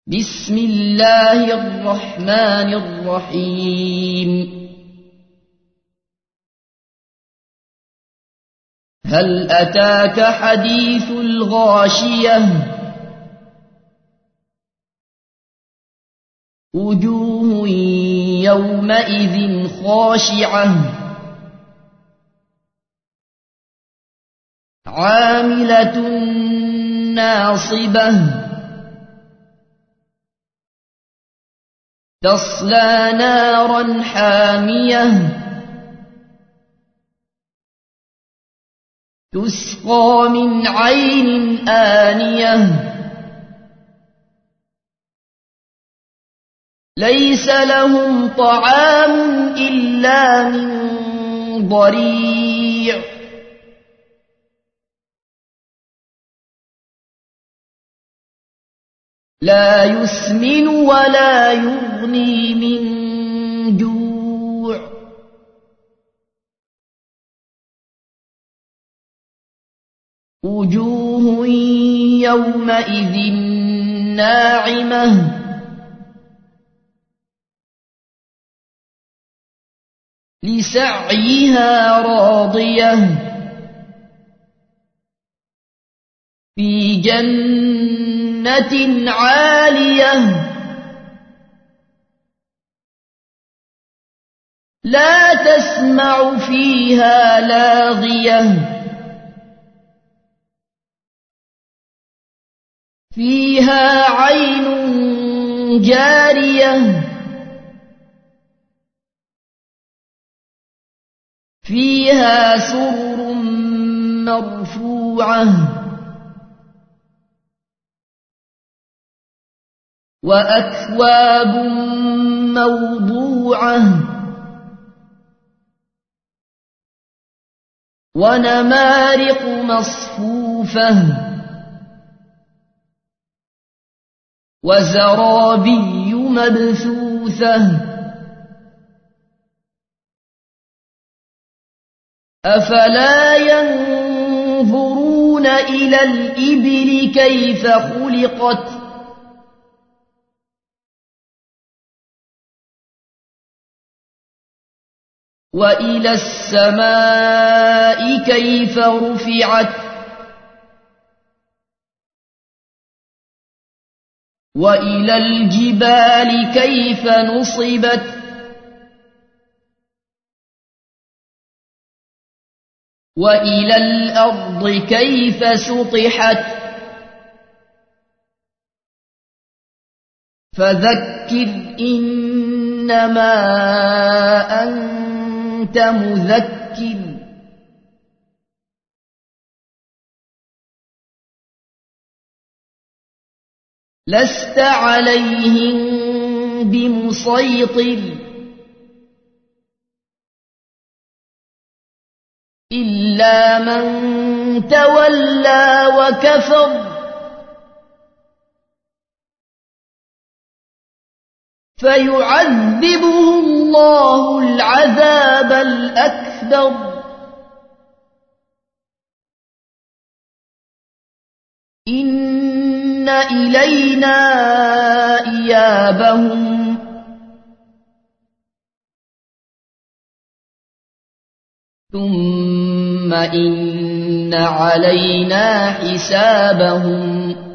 بسم الله الرحمن الرحيم. هل أتاك حديث الغاشية؟ وجوه يومئذ خاشعة عاملة ناصبة تصلى نارا حامية تسقى من عين آنية ليس لهم طعام إلا من ضريع لا يسمن ولا يغني من جوع وجوه يومئذ ناعمة لسعيها راضية في جنة عالية لا تسمع فيها لاغية فيها عين جارية فيها سرر مرفوعة وأكواب موضوعة ونمارق مصفوفة وزرابي مبثوثة أفلا ينظرون إلى الإبل كيف خلقت وإلى السماء كيف رفعت وإلى الجبال كيف نصبت وإلى الأرض كيف سطحت فذكر إنما أنت مذكر لست عليهم بمسيطر إلا من تولى وكفر فيعذبه الله العذاب الأكبر إن إلينا إيابهم ثم إن علينا حسابهم